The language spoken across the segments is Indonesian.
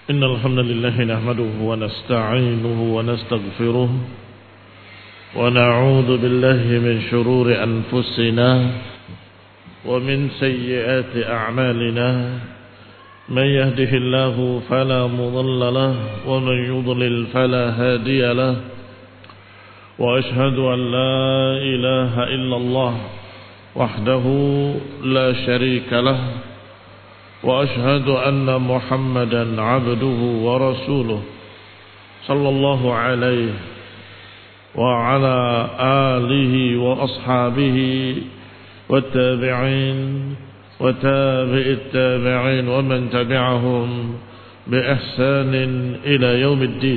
إن الحمد لله نحمده ونستعينه ونستغفره ونعوذ بالله من شرور أنفسنا ومن سيئات أعمالنا من يهده الله فلا مضل له ومن يضلل فلا هادي له وأشهد أن لا إله إلا الله وحده لا شريك له وأشهد أن محمدا عبده ورسوله صلى الله عليه وعلى آله وأصحابه والتابعين وتابع التابعين ومن تبعهم بإحسان إلى يوم الدين.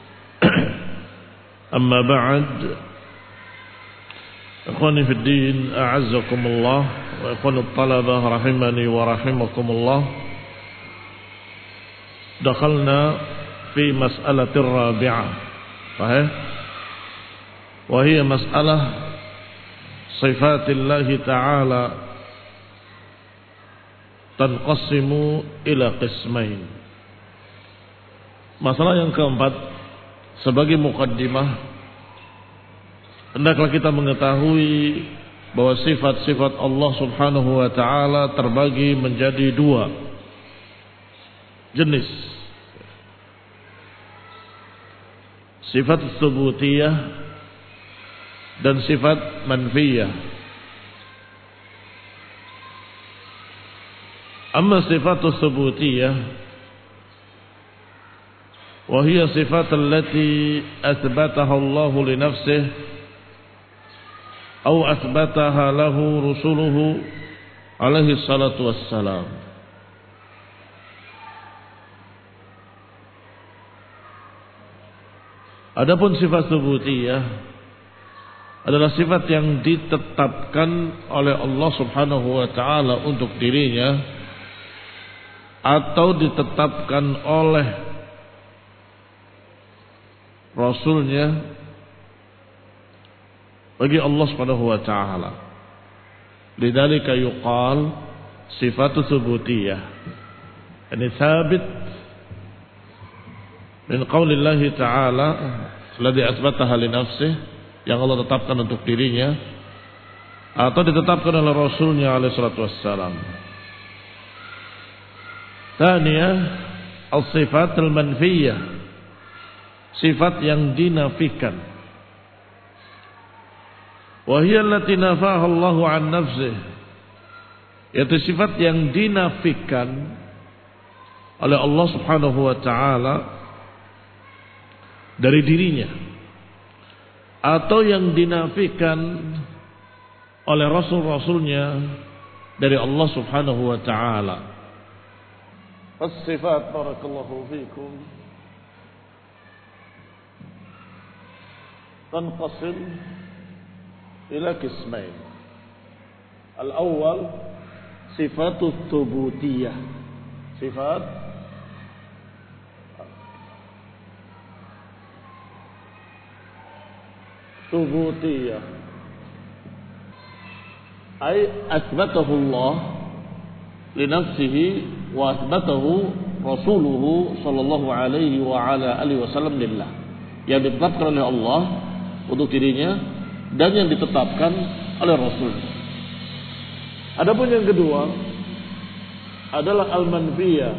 أما بعد، إخواني في الدين أعزكم الله وإخواني الطلبة رحمني ورحمكم الله. دخلنا في مسألة الرابعة صحيح، وهي مسألة صفات الله تعالى تنقسم إلى قسمين. Masalah yang keempat, sebagai mukaddimah, hendaklah kita mengetahui bahwa sifat-sifat Allah Subhanahu wa taala terbagi menjadi dua jenis. Sifat tsubutiyah dan sifat manfiyah. Amma sifat tsubutiyah wa hiya sifat allati athbataha Allah li nafsihi أو أثبتها له رسوله عليه الصلاة والسلام. Adapun sifat tsubutiyah adalah sifat yang ditetapkan oleh Allah Subhanahu wa taala untuk dirinya atau ditetapkan oleh Rasulnya bagi Allah Subhanahu wa taala. Lidzalika yuqal sifatu tsubutiyah. Ini sabit min qaulillah ta'ala alladhi atsbataha li nafsihi, yang Allah tetapkan untuk dirinya atau ditetapkan oleh Rasulnya alaihi salatu wassalam. Tsaniyah as-sifat al-manfiyah, sifat yang dinafikan. Wahiyya allati nafaha Allah an nafsihi, yaitu sifat yang dinafikan oleh Allah Subhanahu wa taala dari dirinya atau yang dinafikan oleh rasul-rasulnya dari Allah Subhanahu wa taala. As-sifat, barakallahu fikum, tanqasim إلى قسمين. الأول صفات الثبوتية، صفات ثبوتية أي أثبته الله لنفسه وأثبته رسوله صلى الله عليه وعلى آله وسلم لله, yang ditetapkan oleh Allah untuk dirinya dan yang ditetapkan oleh Rasul. Adapun yang kedua adalah al-manfiyah,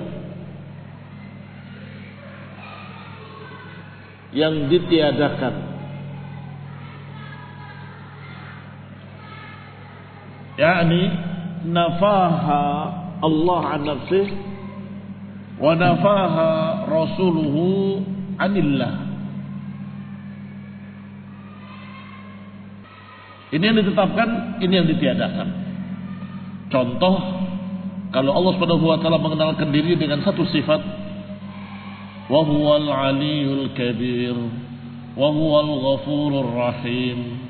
yang ditiadakan, yakni nafaha Allah an nafsihi wa nafaha rasuluhu anillah. Ini yang ditetapkan, ini yang ditiadakan. Contoh, kalau Allah Subhanahu wa taala mengenalkan diri dengan satu sifat, wa huwal aliyul kabir wa huwal ghafurur rahim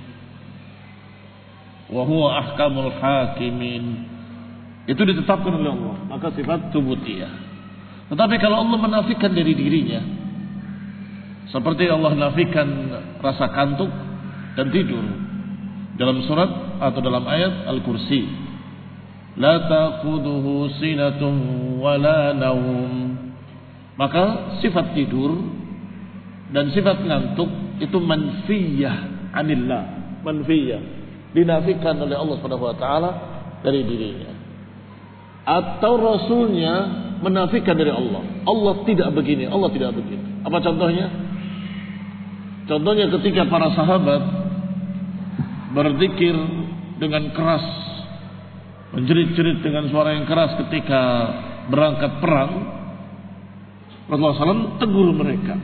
wa huwa ahkamul hakimin, itu ditetapkan oleh Allah, maka sifat tsubutiyah. Tetapi kalau Allah menafikan dari dirinya, seperti Allah nafikan rasa kantuk dan tidur dalam surat atau dalam ayat Al-Kursi, la taquduhu sinatun wala naum, Maka sifat tidur dan sifat ngantuk itu manfiyah anillah, manfiyah, dinafikan oleh Allah Subhanahu wa taala dari dirinya. Atau rasulnya menafikan dari Allah. Allah tidak begini, Allah tidak begini. Apa contohnya? Contohnya ketika para sahabat berzikir dengan keras, menjerit-jerit dengan suara yang keras ketika berangkat perang, Rasulullah SAW tegur mereka,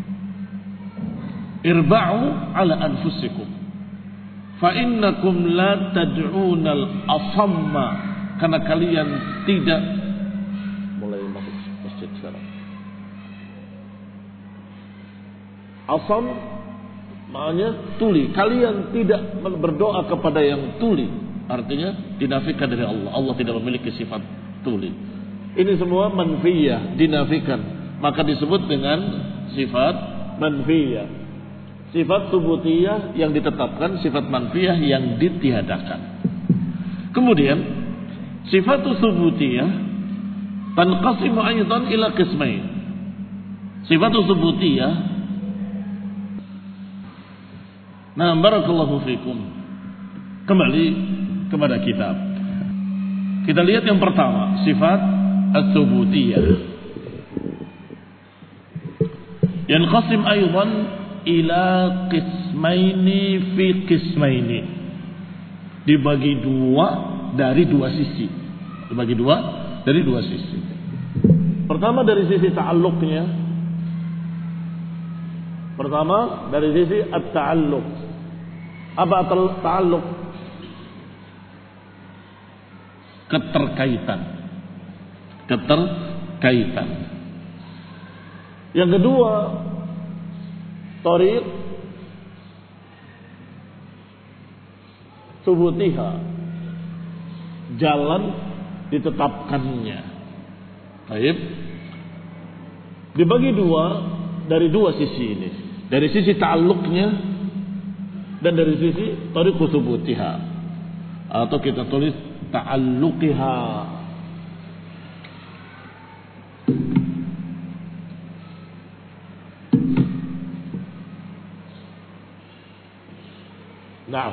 irba'u ala anfusikum fa innakum la tad'unal asamma, karena kalian tidak mulai masuk masjid sekarang. Asam maknanya tuli. Kalian tidak berdoa kepada yang tuli, artinya dinafikan dari Allah. Allah tidak memiliki sifat tuli. Ini semua manfiyah, dinafikan, maka disebut dengan sifat manfiyah. Sifat subutiyah yang ditetapkan, sifat manfiyah yang ditiadakan. Kemudian sifat subutiyah tanqasimu aidan ila qismain. Sifat subutiyah, nah, barakallahu fikum, kembali kepada kitab. Kita lihat yang pertama, sifat as-subutiyah. Yanqasim aidan ila qismaini fi qismaini. Dibagi dua dari dua sisi. Dibagi dua dari dua sisi. Pertama dari sisi ta'alluqnya. Pertama dari sisi at-ta'alluq. Apa ta'alluq? Keterkaitan. Keterkaitan. Yang kedua, tariq subutiha, jalan ditetapkannya. Baik. Dibagi dua dari dua sisi ini. Dari sisi ta'alluqnya dan dari sisi tariq subutiha. Atau kita tulis ta'alluqiha. Nah,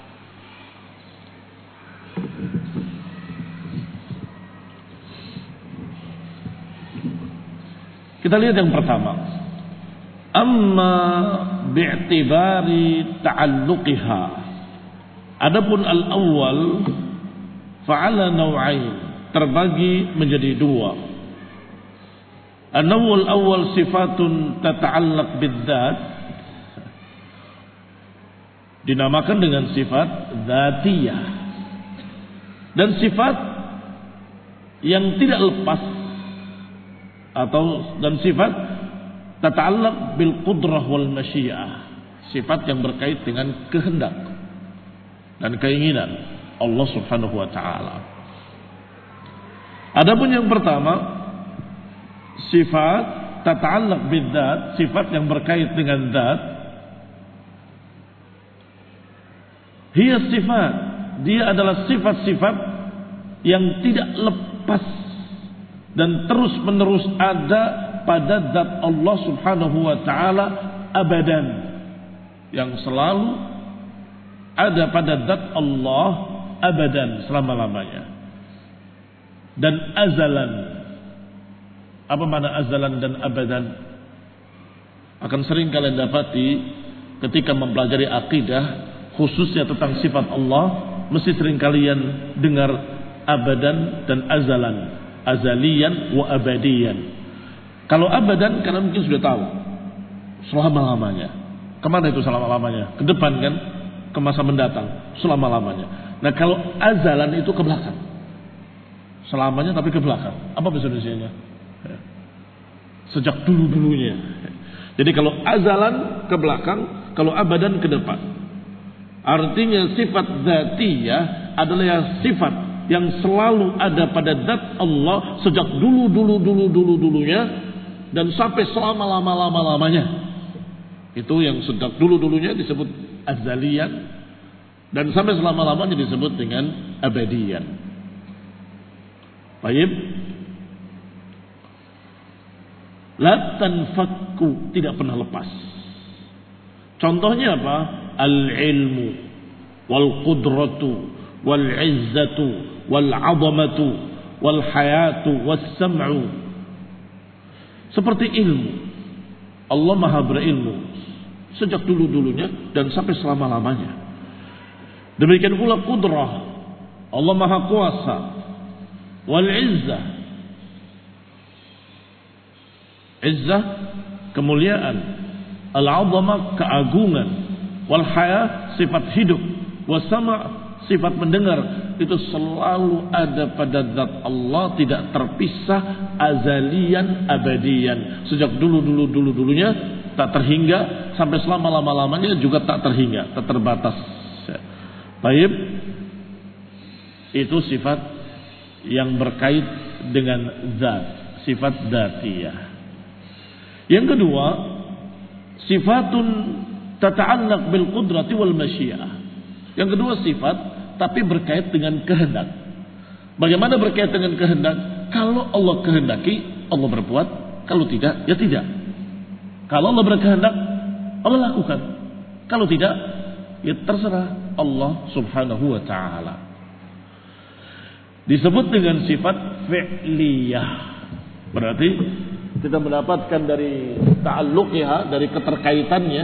kita lihat yang pertama. Amma bi'tibari ta'alluqiha. Adapun al-awwal fa'ala naw'ain, terbagi menjadi dua. An-naw'ul awwal sifatun tata'allaq bid-dzat, dinamakan dengan sifat dzatiyah, dan sifat yang tidak lepas dan sifat tata'allaq bil qudrah wal masyiah, sifat yang berkait dengan kehendak dan keinginan Allah Subhanahu wa taala. Adapun yang pertama, sifat tata'allaq bidzat, sifat yang berkait dengan zat. Hiya sifat, dia adalah sifat-sifat yang tidak lepas dan terus-menerus ada pada zat Allah Subhanahu wa taala abadan, yang selalu ada pada zat Allah abadan, selama-lamanya. Dan azalan. Apa makna azalan dan abadan? Akan sering kalian dapati ketika mempelajari akidah, khususnya tentang sifat Allah, mesti sering kalian dengar abadan dan azalan, azaliyan wa abadiyan. Kalau abadan kalian mungkin sudah tahu, selama-lamanya. Kemana itu selama-lamanya? Ke depan kan? Ke masa mendatang, selama-lamanya. Nah, kalau azalan itu ke belakang, selamanya tapi ke belakang. Apa bahasa Indonesianya? Sejak dulu-dulunya. Jadi kalau azalan ke belakang, kalau abadan ke depan. Artinya sifat dzatiyah adalah sifat yang selalu ada pada zat Allah sejak dulunya dan sampai selama-lama-lamanya. Itu yang sejak dulunya disebut azaliyan dan sampai selama-lamanya disebut dengan abadiyan. Baik. La tanfakku, tidak pernah lepas. Contohnya apa? Al-ilmu wal qudratu wal izzatu wal 'azamatu wal hayatu was sam'u. Seperti ilmu. Allah Maha berilmu sejak dulu-dulunya dan sampai selama-lamanya. Demikian pula qudrah. Allah Maha kuasa. Wal izzah. Izzah, kemuliaan. Al-'azamah, keagungan. Wal haya, sifat hidup. Was sama', sifat mendengar. Itu selalu ada pada zat Allah, tidak terpisah, azalian, abadian. Sejak dulunya tak terhingga, sampai selama-lamanya juga tak terhingga, tak terbatas. Baik, itu sifat yang berkait dengan zat, sifat dzatiyah. Yang kedua, sifatun tata'allaq bil qudrati wal masyiah. Yang kedua sifat tapi berkait dengan kehendak. Bagaimana berkait dengan kehendak? Kalau Allah kehendaki, Allah berbuat. Kalau tidak, ya tidak. Kalau Allah berkehendak, Allah lakukan. Kalau tidak, ya terserah Allah subhanahu wa ta'ala. Disebut dengan sifat fi'liyah. Berarti kita mendapatkan dari ta'alluqnya, dari keterkaitannya,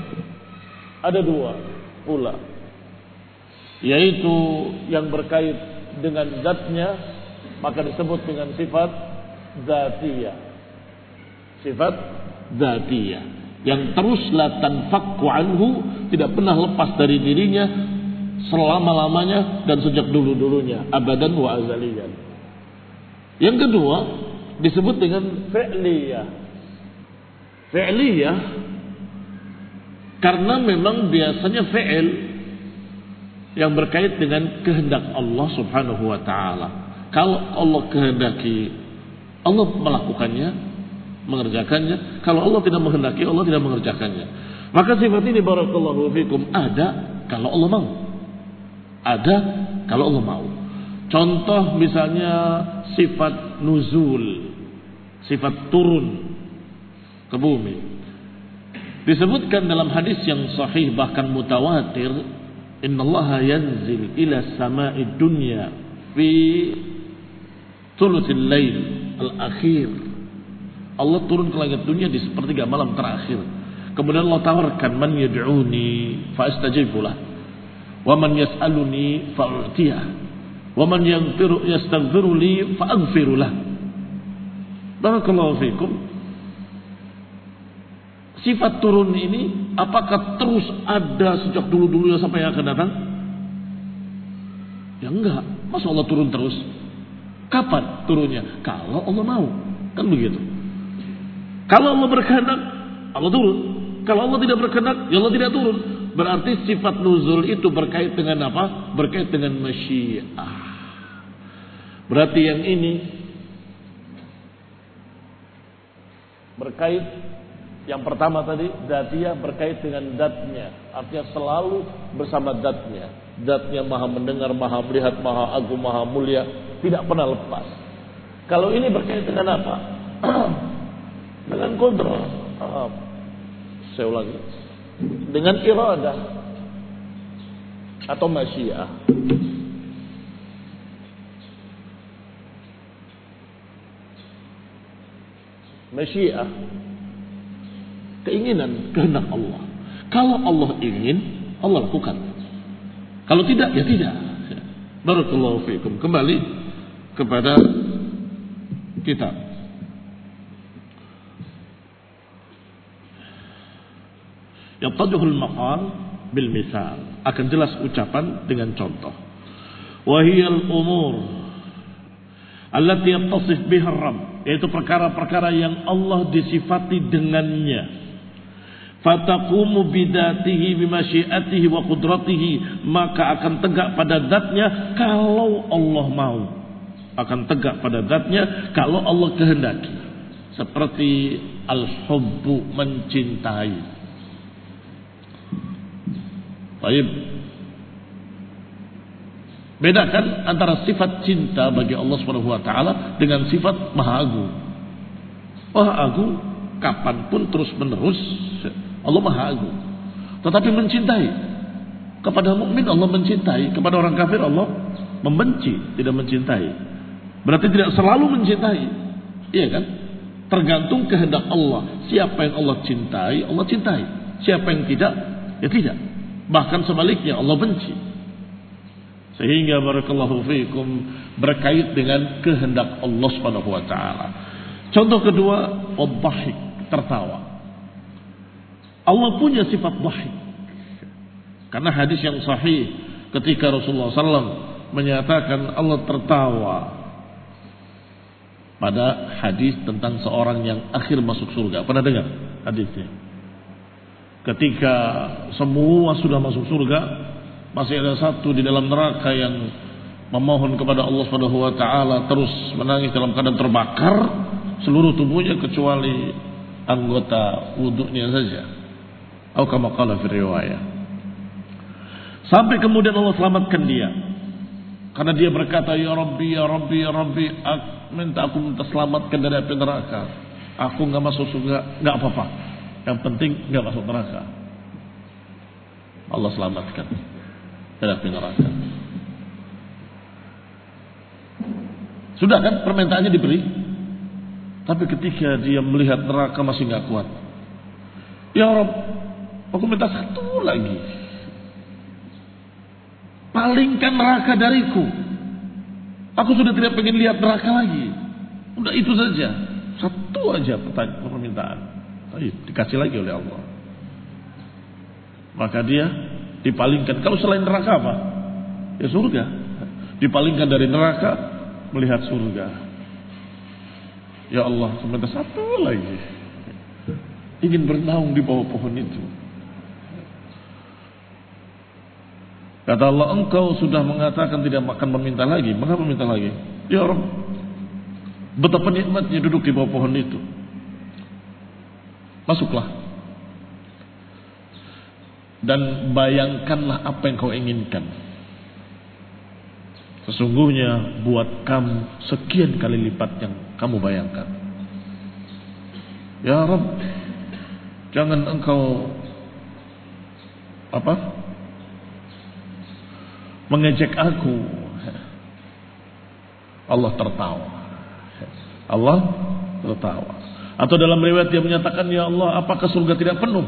ada dua pula. Yaitu yang berkait dengan zatnya, maka disebut dengan sifat dzatiyah. Sifat dzatiyah yang terus la tanfakku anhu, tidak pernah lepas dari dirinya selama-lamanya dan sejak dulu-dulunya, abadan wa azaliyan. Yang kedua disebut dengan fi'liyah. Fi'liyah karena memang biasanya fi'il yang berkait dengan kehendak Allah subhanahu wa ta'ala. Kalau Allah kehendaki, Allah melakukannya, mengerjakannya. Kalau Allah tidak menghendaki, Allah tidak mengerjakannya. Maka sifat ini barakallahu fikum ada kalau Allah mau. Ada kalau Allah mau. Contoh misalnya sifat nuzul, sifat turun ke bumi. Disebutkan dalam hadis yang sahih bahkan mutawatir, innallaha yanzil ila sama'id dunya fi thuluthil lail al-akhir. Allah turun ke langit dunia di sepertiga malam terakhir. Kemudian Allah tawarkan, man yad'uni fa astajibu lah, wa man yas'aluni fa u'tiyah, wa man yastaghfiru li fa aghfiru lah. Barakallahu fikum. Sifat turun ini apakah terus ada sejak dulu-dulunya sampai yang akan datang? Ya enggak. Masa Allah turun terus? Kapan turunnya? Kalau Allah mau. Kan begitu. Kalau Allah berkehendak, Allah turun. Kalau Allah tidak berkehendak, ya Allah tidak turun. Berarti sifat nuzul itu berkait dengan apa? Berkait dengan masyiah. Berarti yang ini berkait, yang pertama tadi dzatiyah berkait dengan zatnya, artinya selalu bersama zatnya. Zatnya maha mendengar, maha melihat, maha agung, maha mulia, tidak pernah lepas. Kalau ini berkait dengan apa? Dengan qudrah. Saya ulangi. Dengan iradah atau masyiah. Masyiah, keinginan, kehendak Allah. Kalau Allah ingin, Allah lakukan. Kalau tidak, ya tidak. Barakallahu fiikum. Kembali kepada kitab. Yattadhul maqal bil misal. Akan jelas ucapan dengan contoh. Wahiyal umur allati yattasif biha Rabb, yaitu perkara-perkara yang Allah disifati dengannya. Fataqumu bidatihi bimasyiatihi wa qudratihi, maka akan tegak pada zatnya kalau Allah mau. Akan tegak pada zatnya kalau Allah kehendaki. Seperti al-hubbu, mencintai. Baik. Bedakan antara sifat cinta bagi Allah Subhanahu wa taala dengan sifat maha agung. Maha Agung kapanpun terus menerus. Allah Maha Agung. Tetapi mencintai. Kepada mukmin Allah mencintai, kepada orang kafir Allah membenci, tidak mencintai. Berarti tidak selalu mencintai. Iya kan? Tergantung kehendak Allah. Siapa yang Allah cintai, Allah cintai. Siapa yang tidak, ya tidak. Bahkan sebaliknya Allah benci. Sehingga barakallahu fiikum berkait dengan kehendak Allah Subhanahu wa taala. Contoh kedua, ad-dhahik, tertawa. Allah punya sifat dhahik. Karena hadis yang sahih ketika Rasulullah SAW menyatakan Allah tertawa pada hadis tentang seorang yang akhir masuk surga. Pernah dengar hadisnya? Ketika semua sudah masuk surga, masih ada satu di dalam neraka yang memohon kepada Allah Subhanahu wa taala, terus menangis dalam keadaan terbakar seluruh tubuhnya kecuali anggota wudunya saja. Atau kama qala fi riwayah. Sampai kemudian Allah selamatkan dia. Karena dia berkata, ya Rabbi, ya Rabbi, ya Rabbi, aku minta selamatkan dari api neraka. Aku gak masuk surga, gak apa-apa. Yang penting gak masuk neraka. Allah selamatkan dari api neraka. Sudah kan permintaannya diberi. Tapi ketika dia melihat neraka masih gak kuat. Ya Rabb, aku minta satu lagi. Palingkan neraka dariku. Aku sudah tidak pengen lihat neraka lagi. Udah itu saja. Satu aja permintaan. Dikasih lagi oleh Allah. Maka dia dipalingkan. Kalau selain neraka apa? Ya surga. Dipalingkan dari neraka melihat surga. Ya Allah, sebentar satu lagi. Ingin bernaung di bawah pohon itu. Kata Allah, engkau sudah mengatakan tidak akan meminta lagi. Mengapa meminta lagi? Ya Rabb, betapa nikmatnya duduk di bawah pohon itu. Masuklah. Dan bayangkanlah apa yang kau inginkan. Sesungguhnya buat kamu sekian kali lipat yang kamu bayangkan. Ya Rabb, jangan engkau mengejek aku. Allah tertawa. Allah tertawa. Atau dalam riwayat dia menyatakan, ya Allah, apakah surga tidak penuh?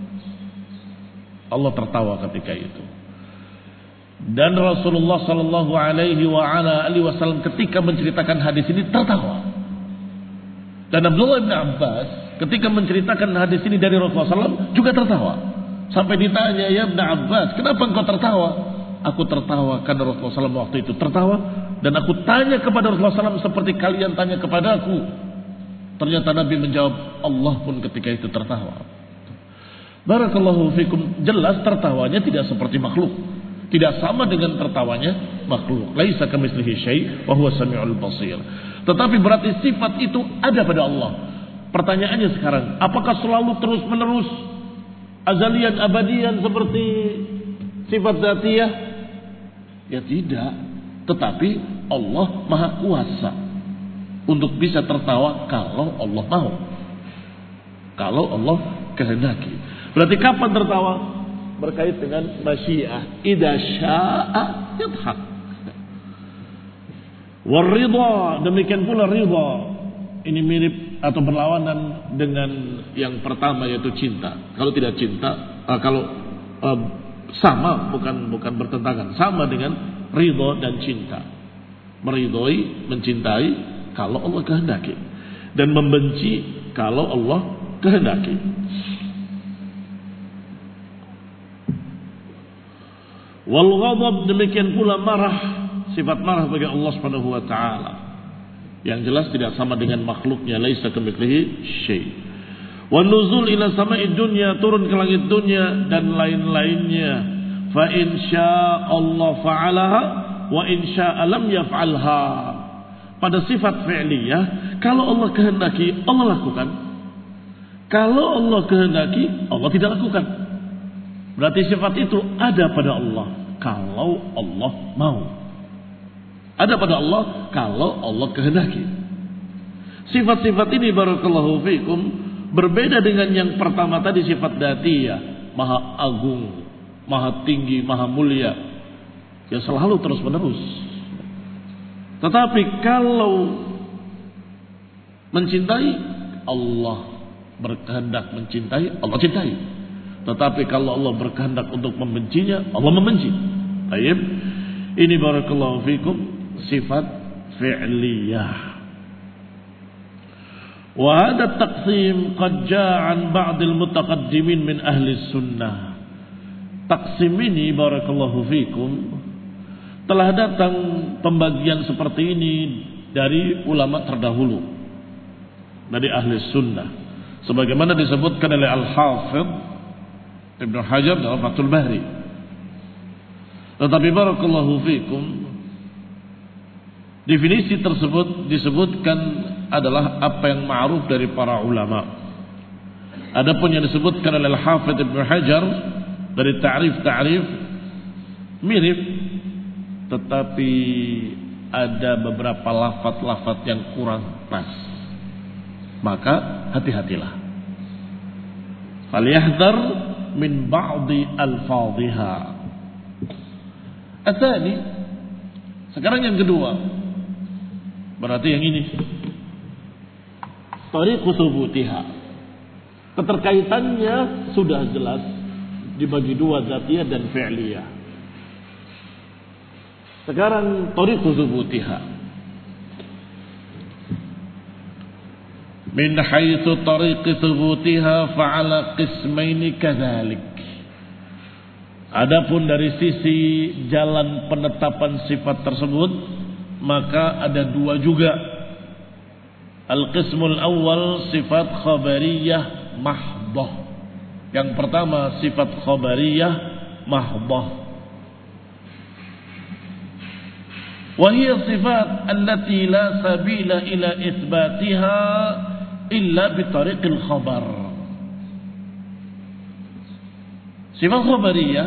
Allah tertawa ketika itu. Dan Rasulullah sallallahu alaihi wasallam ketika menceritakan hadis ini tertawa. Dan Abdullah bin Abbas ketika menceritakan hadis ini dari Rasulullah SAW juga tertawa. Sampai ditanya, ya Ibn Abbas, kenapa engkau tertawa? Aku tertawa karena Rasulullah SAW waktu itu tertawa. Dan aku tanya kepada Rasulullah SAW seperti kalian tanya kepada aku. Ternyata Nabi menjawab, Allah pun ketika itu tertawa. Barakallahu fikum. Jelas tertawanya tidak seperti makhluk. Tidak sama dengan tertawanya makhluk. Laisa kamitslihi syai' wa huwa samiul basir. Tetapi berarti sifat itu ada pada Allah. Pertanyaannya sekarang, apakah selalu terus menerus azalian abadian seperti sifat zatiyah? Ya tidak. Tetapi Allah maha kuasa untuk bisa tertawa kalau Allah mau. Kalau Allah kehendaki. Berarti kapan tertawa? Berkait dengan masyiah. Idza syaa yadhak. Waridha, demikian pula ridha. Ini mirip atau berlawanan dengan yang pertama yaitu cinta. Kalau tidak cinta, sama, bukan bertentangan, sama dengan ridha dan cinta. Meridhoi, mencintai kalau Allah kehendaki, dan membenci kalau Allah kehendaki. Wal ghadab, demikian pula marah, sifat marah bagi Allah Subhanahu wa taala. Yang jelas tidak sama dengan makhluknya, laisa kamitslihi syai'. Wan nuzul ila sama'id dunya, turun ke langit dunia dan lain-lainnya. Fa in syaa Allah fa'alaha wa in syaa lam yaf'alha. Pada sifat fi'liyah, kalau Allah kehendaki, Allah lakukan. Kalau Allah kehendaki, Allah tidak lakukan. Berarti sifat itu ada pada Allah kalau Allah mau. Ada pada Allah kalau Allah kehendaki. Sifat-sifat ini barakallahu fikum berbeda dengan yang pertama tadi, sifat dzatiyah, maha agung, maha tinggi, maha mulia, yang selalu terus menerus. Tetapi kalau mencintai, Allah berkehendak mencintai, Allah cintai. Tetapi kalau Allah berkehendak untuk membencinya, Allah membenci. Baik. Ini barakallahu fikum sifat fi'liyah. Wa hadha taqsim qad jaa 'an ba'd al-mutaqaddimin min ahli sunnah. Taksim ini barakallahu fikum telah datang pembagian seperti ini dari ulama terdahulu, dari ahli sunnah, sebagaimana disebutkan oleh Al-Hafidh Ibnu Hajar dalam Fathul Bari. Tetapi barakallahu fikum, definisi tersebut disebutkan adalah apa yang ma'ruf dari para ulama. Adapun yang disebutkan oleh Al-Hafidh Ibnu Hajar dari ta'rif mirip, tetapi ada beberapa lafaz-lafaz yang kurang pas. Maka hati-hatilah. Falyahdhar min ba'di alfadhiha. Atsani, sekarang yang kedua, berarti yang ini, tariqu thubutiha. Keterkaitannya sudah jelas dibagi dua, dzatiyah dan fi'liyah. Sekarang tariqu thubutiha. Min haitsu tariqu thubutiha fa'ala qismaini kadzalik. Adapun dari sisi jalan penetapan sifat tersebut, maka ada dua juga. Al-qismul awal sifat khabariyah mahdhah. Yang pertama sifat khabariyah mahdhah. Wa hiya sifat allati la sabila ila itsbatiha illa bi tariqil khabar. Sifat khabariyah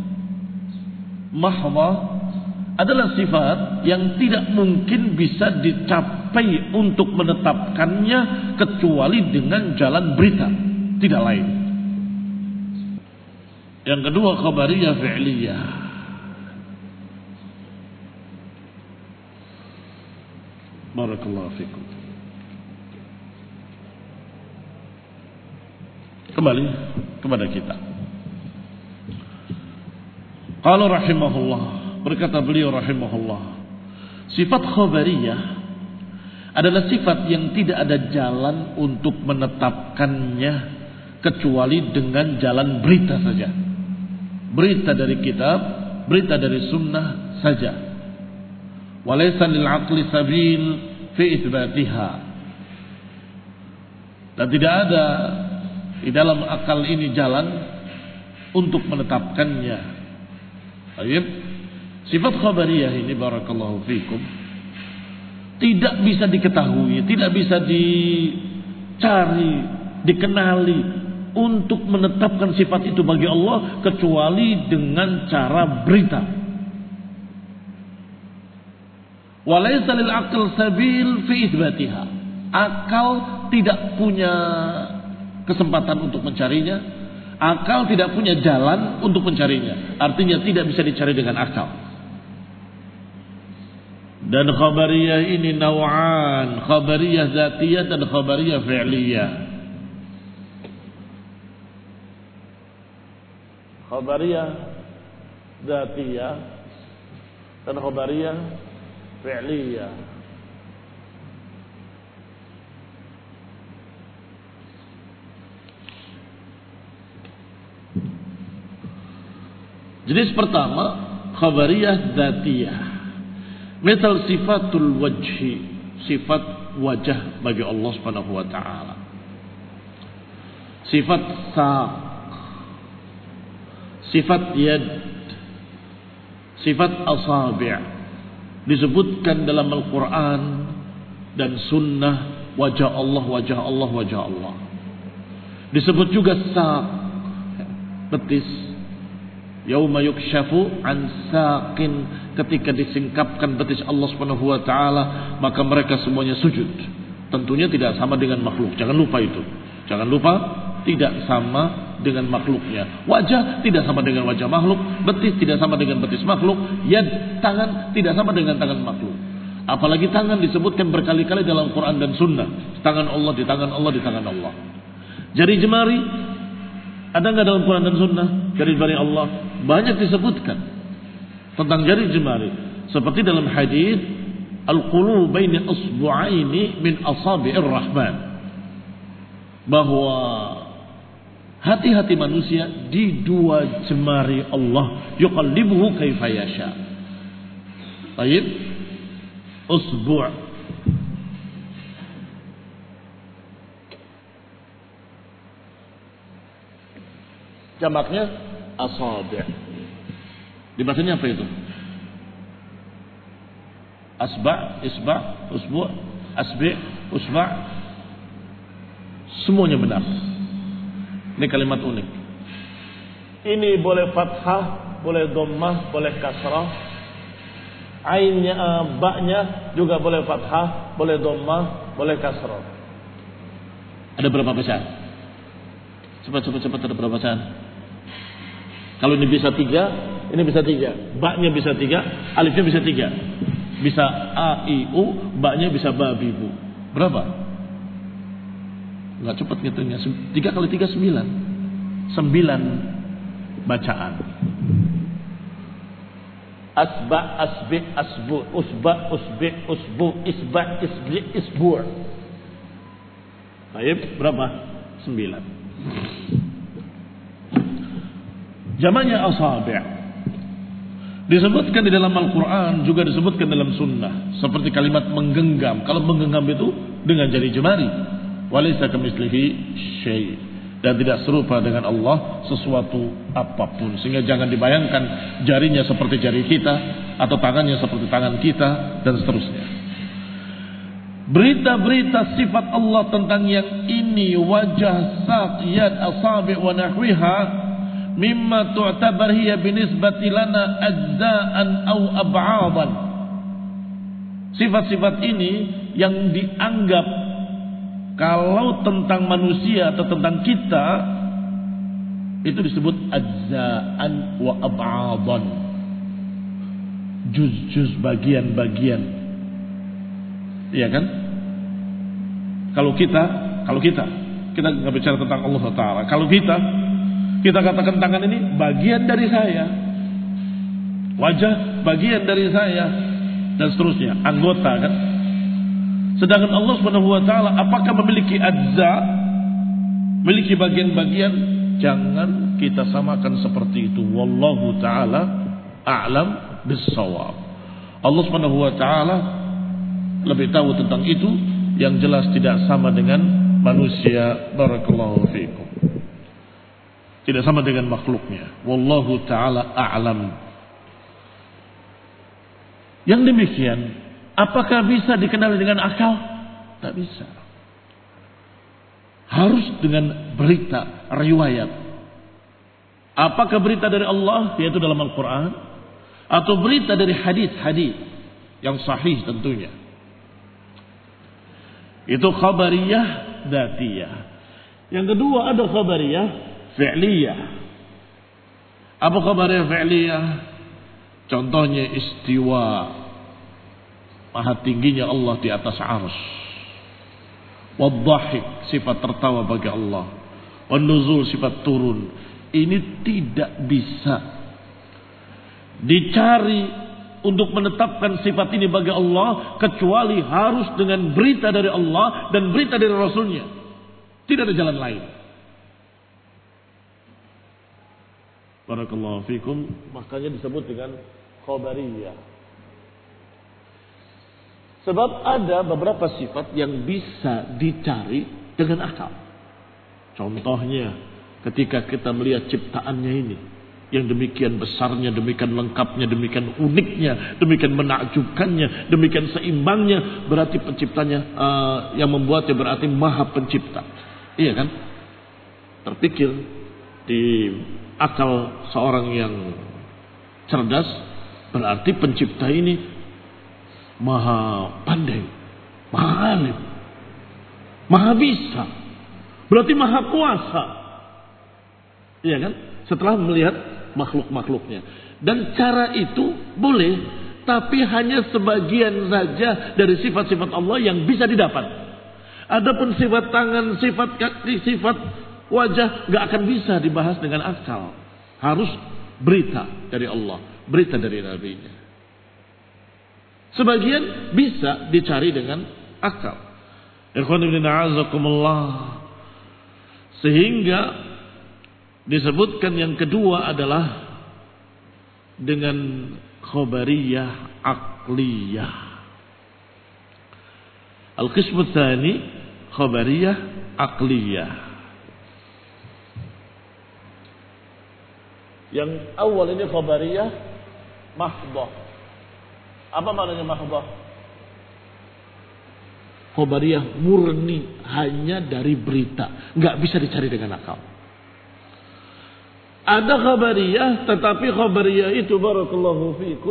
mahdhah adalah sifat yang tidak mungkin bisa dicapai untuk menetapkannya kecuali dengan jalan berita, tidak lain. Yang kedua khabariyah fi'liyah. Barakallahu fikum. Kembali kepada kita. Qala rahimahullah, berkata beliau rahimahullah, sifat khabariyah adalah sifat yang tidak ada jalan untuk menetapkannya kecuali dengan jalan berita saja. Berita dari kitab, berita dari sunnah saja. Walaysa lil aqli sabil fi itsbatiha. Dan tidak ada di dalam akal ini jalan untuk menetapkannya. Baik. Sifat khabariyah ini barakallahu fikum tidak bisa diketahui, tidak bisa dicari, dikenali untuk menetapkan sifat itu bagi Allah kecuali dengan cara berita. Walaysa lil aql sabil fi itsbatiha. Akal tidak punya kesempatan untuk mencarinya. Akal tidak punya jalan untuk mencarinya. Artinya tidak bisa dicari dengan akal. Dan khabariyah ini naw'an, khabariyah dzatiyah dan khabariyah fi'liyah. Khabariyah dzatiyah dan khabariyah fi'liyah. Jenis pertama khabariyah dzatiyah. Misal sifatul wajhi, sifat wajah bagi Allah Subhanahu wa taala. Sifat saq, sifat yad, sifat asabi'. Disebutkan dalam Al-Qur'an dan sunnah wajah Allah, wajah Allah, wajah Allah. Disebut juga saq, betis. Yauma yukshafu an saqin, ketika disingkapkan betis Allah Subhanahu wa taala, maka mereka semuanya sujud. Tentunya tidak sama dengan makhluk. Jangan lupa itu. Jangan lupa tidak sama dengan makhluknya. Wajah tidak sama dengan wajah makhluk. Betis tidak sama dengan betis makhluk. Yad, tangan tidak sama dengan tangan makhluk. Apalagi tangan disebutkan berkali-kali dalam Quran dan Sunnah. Tangan Allah, di tangan Allah, di tangan Allah. Jari jemari ada nggak dalam Quran dan Sunnah? Jari jemari Allah banyak disebutkan tentang jari jemari. Seperti dalam hadis al-qulub baina usbu'aini min asabi'ir rahman, bahwa hati-hati manusia di dua jemari Allah, yuqallibuhu kaifa yasha. Baik, usbu' jamaknya asabi'. Dibacanya apa itu? Asba', isba', usbu', asbi', usba'. Semuanya benar. Ini kalimat unik. Ini boleh fathah, boleh dhammah, boleh kasrah. Ainnya, ba'nya juga boleh fathah, boleh dhammah, boleh kasrah. Ada berapa bacaan? Cepat ada berapa bacaan? Kalau ini bisa 3, ini bisa 3. Ba'nya bisa 3, alifnya bisa 3. Bisa a, i, u, ba'nya bisa ba, bi, bu. Berapa? Enggak cepat ngitungnya. 3 kali 3 9. 9 bacaan. Asba, asbi, asbu, usba, usbi, usbu, isba, isbi, isbu'. Baik, berapa? 9. Jamaknya asabi'. Disebutkan di dalam Al-Quran, juga disebutkan dalam Sunnah. Seperti kalimat menggenggam. Kalau menggenggam itu dengan jari jemari. Walaysa kamitslihi syai'. Dan tidak serupa dengan Allah sesuatu apapun. Sehingga jangan dibayangkan jarinya seperti jari kita, atau tangannya seperti tangan kita, dan seterusnya. Berita-berita sifat Allah tentang yang ini, wajah, saq, yad, asabi' wa nahwiha, mimma tu'tabar hiya binisbati lana ajza'an aw ab'adan. Sifat-sifat ini yang dianggap kalau tentang manusia atau tentang kita itu disebut ajza'an wa ab'adan. Juz-juz, bagian-bagian. Iya kan? Kalau kita nggak bicara tentang Allah Ta'ala. Kalau kita katakan tangan ini bagian dari saya, wajah bagian dari saya, dan seterusnya, anggota kan. Sedangkan Allah Subhanahu wa taala apakah memiliki ajza, memiliki bagian-bagian? Jangan kita samakan seperti itu. Wallahu taala a'lam bis-shawab. Allah Subhanahu wa taala lebih tahu tentang itu, yang jelas tidak sama dengan manusia. Barakallahu fiikum. Tidak sama dengan makhluknya. Wallahu ta'ala a'lam. Yang demikian, apakah bisa dikenali dengan akal? Tak bisa. Harus dengan berita, riwayat. Apakah berita dari Allah, yaitu dalam Al-Quran, atau berita dari hadis-hadis yang sahih tentunya. Itu khabariyah dzatiyah. Yang kedua ada khabariyah fi'liyah. Apa khabariyah fi'liyah? Contohnya istiwa, maha tingginya Allah di atas arsy. Wadhahik, sifat tertawa bagi Allah. Wan-nuzul, sifat turun. Ini tidak bisa dicari untuk menetapkan sifat ini bagi Allah, kecuali harus dengan berita dari Allah dan berita dari Rasulnya. Tidak ada jalan lain. Barakallahu fikum. Makanya disebut dengan khabariyah. Sebab ada beberapa sifat yang bisa dicari dengan akal. Contohnya ketika kita melihat ciptaannya ini, yang demikian besarnya, demikian lengkapnya, demikian uniknya, demikian menakjubkannya, demikian seimbangnya, berarti penciptanya, yang membuatnya berarti maha pencipta. Iya kan? Terpikir di akal seorang yang cerdas, berarti pencipta ini maha pandai, maha alim. Maha bisa. Berarti maha kuasa. Iya kan? Setelah melihat makhluk-makhluknya. Dan cara itu boleh, tapi hanya sebagian saja dari sifat-sifat Allah yang bisa didapat. Adapun sifat tangan, sifat kaki, sifat wajah gak akan bisa dibahas dengan akal. Harus berita dari Allah, berita dari Nabi-Nya. Sebagian bisa dicari dengan akal. Ikhwan ibn a'azakumullah. Sehingga disebutkan yang kedua adalah dengan khabariyah aqliyah. Al-qismu tsani khabariyah aqliyah. Yang awal ini khabariyah mahdhah. Apa maknanya mahdhah? Khabariyah murni, hanya dari berita, nggak bisa dicari dengan akal. Ada khabariyah, tetapi khabariyah itu barakallahu fiikum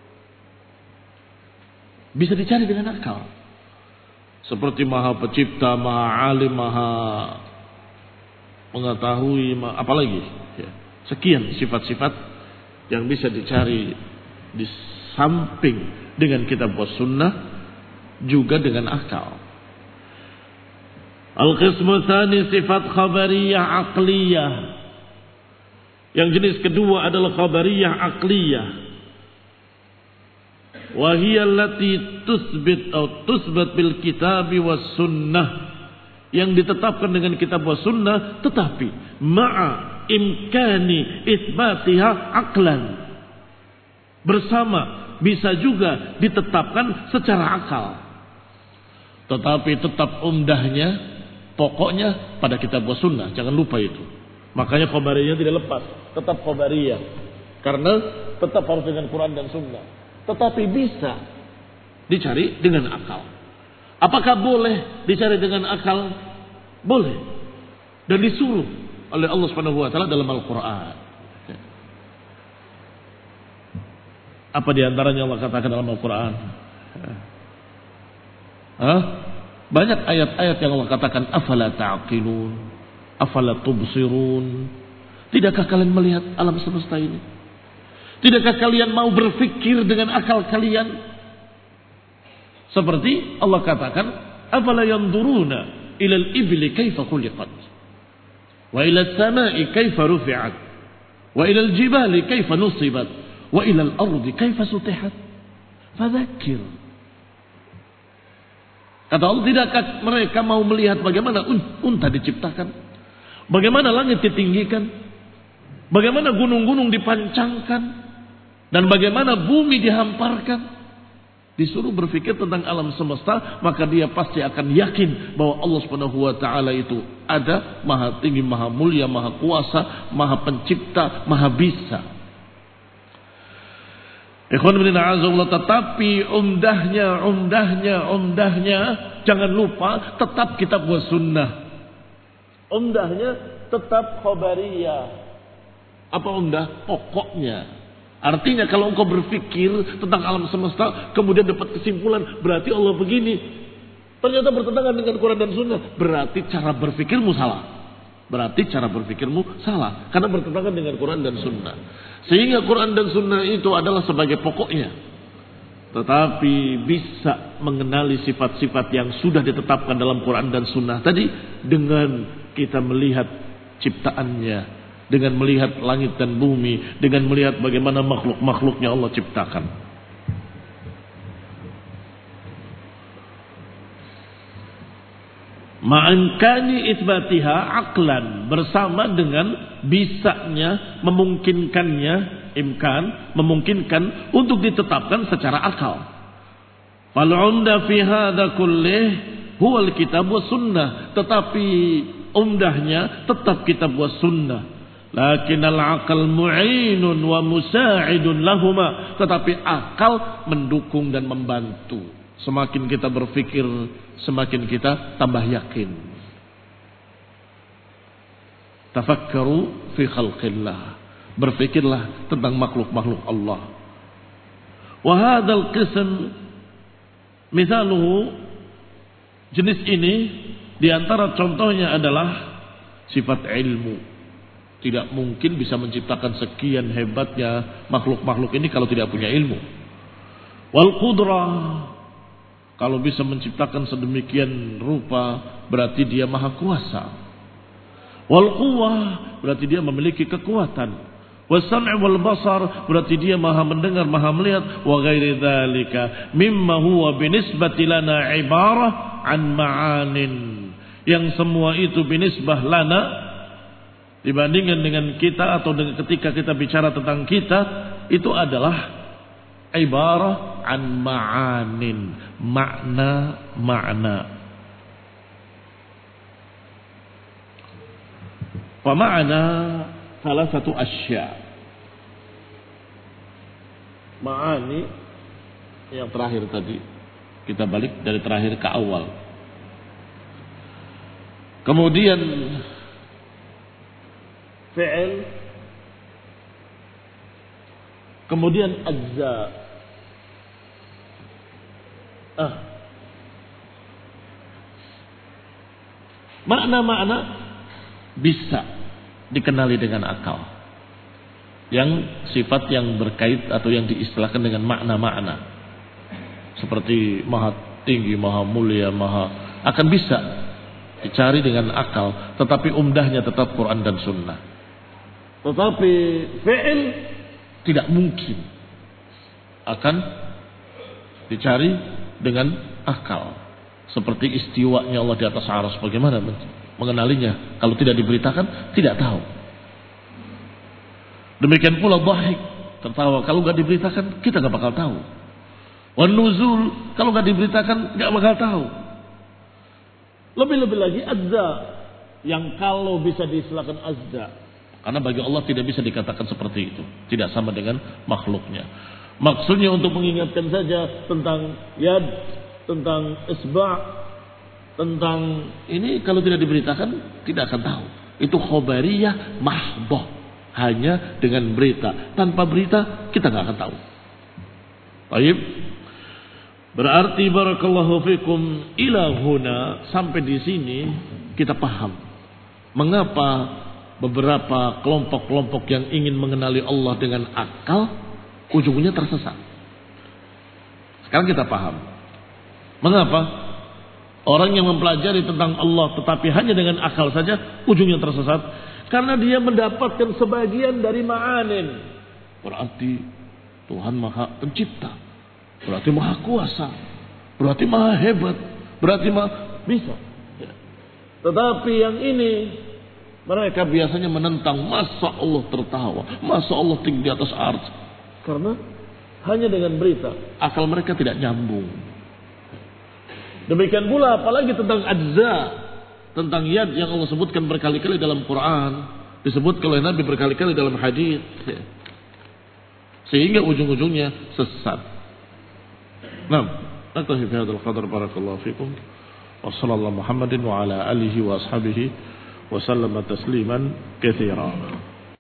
bisa dicari dengan akal. Seperti maha pencipta, maha alim, maha mengetahui, apalagi ya. Sekian sifat-sifat yang bisa dicari di samping dengan kitab was sunnah, juga dengan akal. Al-qismu tsani sifat khabariyah aqliyah. Yang jenis kedua adalah khabariyah aqliyah. Wa hiya allati tusbat bil kitab was sunnah. Yang ditetapkan dengan kitab was sunnah, tetapi ma'a imkani itsbatiha aqlan. Bersama bisa juga ditetapkan secara akal. Tetapi tetap umdahnya, pokoknya pada kitab wa sunnah. Jangan lupa itu. Makanya khabariyah tidak lepas. Tetap khabariyah. Karena tetap harus dengan Quran dan sunnah. Tetapi bisa dicari dengan akal. Apakah boleh dicari dengan akal? Boleh. Dan disuruh oleh Allah Subhanahu wa taala dalam Al-Quran. Apa diantaranya Allah katakan dalam Al-Quran? Banyak ayat-ayat yang Allah katakan afala ta'qilun, afala tubsirun. Tidakkah kalian melihat alam semesta ini? Tidakkah kalian mau berfikir dengan akal kalian? Seperti Allah katakan afala yanzuruna ilal ibli kaifa khuliqat wa ilal samai kaifa rufi'at wa ilal jibali kaifa nusibat wa ilal ardi kaifa sutihat fadzakir. Kata Allah, tidakkah mereka mau melihat bagaimana unta diciptakan, bagaimana langit ditinggikan, bagaimana gunung-gunung dipancangkan, dan bagaimana bumi dihamparkan. Disuruh berpikir tentang alam semesta, maka dia pasti akan yakin bahwa Allah Subhanahu wa taala itu ada, maha tinggi, maha mulia, maha kuasa, maha pencipta, maha bisa. Ikhwan bin a'azullah, tetapi umdahnya jangan lupa tetap kitab wa sunnah. Umdahnya tetap khabariyah. Apa umdah? Pokoknya. Artinya kalau engkau berpikir tentang alam semesta kemudian dapat kesimpulan berarti Allah begini, ternyata bertentangan dengan Quran dan sunnah, berarti cara berpikirmu salah. Karena bertentangan dengan Quran dan sunnah. Sehingga Quran dan sunnah itu adalah sebagai pokoknya. Tetapi bisa mengenali sifat-sifat yang sudah ditetapkan dalam Quran dan sunnah tadi dengan kita melihat ciptaannya, dengan melihat langit dan bumi, dengan melihat bagaimana makhluk-makhluknya Allah ciptakan. Ma'ankani itsbatiha aqlan, bersama dengan bisanya, memungkinkannya, memungkinkan untuk ditetapkan secara akal. Fal 'umda fi hadza kullih huwa al-kitab was sunnah, tetapi umdahnya tetap kitab was sunnah. Lakin al-aqal mu'inun wa musa'idun lahuma, tetapi akal mendukung dan membantu. Semakin kita berpikir, semakin kita tambah yakin. Tafakkaru fi khalqillah, berfikirlah tentang makhluk-makhluk Allah. Wa hadzal qism misaluhu, jenis ini Di antara contohnya adalah sifat ilmu. Tidak mungkin bisa menciptakan sekian hebatnya makhluk-makhluk ini kalau tidak punya ilmu. Wal qudrah, kalau bisa menciptakan sedemikian rupa berarti dia maha kuasa. Wal quwwah, berarti dia memiliki kekuatan. Wasam' wal basar, berarti dia maha mendengar, maha melihat. Wa ghairi dzalika mimma huwa binisbati lana ibarah an ma'anin, yang semua itu binisbah lana, dibandingkan dengan kita atau dengan ketika kita bicara tentang kita, itu adalah ibarah an ma'anin, makna-makna. Wa ma'ana salah satu asya. Ma'ani yang terakhir tadi, kita balik dari terakhir ke awal. Kemudian fi'il, kemudian ajza. Makna-makna bisa dikenali dengan akal. Yang sifat yang berkait atau yang diistilahkan dengan makna-makna. Seperti maha tinggi, maha mulia, maha, akan bisa dicari dengan akal, tetapi umdahnya tetap Quran dan Sunnah. Tetapi fi'il tidak mungkin akan dicari dengan akal. Seperti istiwanya Allah di atas arsy, bagaimana mengenalinya? Kalau tidak diberitakan, tidak tahu. Demikian pula dhahik, tertawa, kalau nggak diberitakan, kita nggak bakal tahu. Wan nuzul, kalau nggak diberitakan, nggak bakal tahu. Lebih-lebih lagi azza, yang kalau bisa diistilahkan azza, karena bagi Allah tidak bisa dikatakan seperti itu, tidak sama dengan makhluknya. Maksudnya untuk mengingatkan saja tentang yad, tentang isba', tentang ini, kalau tidak diberitakan tidak akan tahu. Itu khobariyah mahdoh, hanya dengan berita. Tanpa berita kita nggak akan tahu. Baik. Berarti barakallahu fikum ila huna, sampai di sini kita paham mengapa beberapa kelompok-kelompok yang ingin mengenali Allah dengan akal ujungnya tersesat. Sekarang kita paham mengapa orang yang mempelajari tentang Allah tetapi hanya dengan akal saja ujungnya tersesat, karena dia mendapatkan sebagian dari ma'anin. Berarti Tuhan Maha Pencipta, berarti Maha Kuasa, berarti Maha Hebat, berarti Maha bisa. Ya. Tetapi yang ini mereka biasanya menentang, masa Allah tertawa, masa Allah tinggi di atas arsy. Karena hanya dengan berita, akal mereka tidak nyambung. Demikian pula apalagi tentang ajza, tentang yad yang Allah sebutkan berkali-kali dalam Quran, disebut oleh Nabi berkali-kali dalam hadis, sehingga ujung-ujungnya sesat. Nah, naktafi fi hadzal qadar, barakallahu fikum. Wa sallallahu Muhammadin wa ala alihi wa ashabihi wa sallama tasliman katsiran.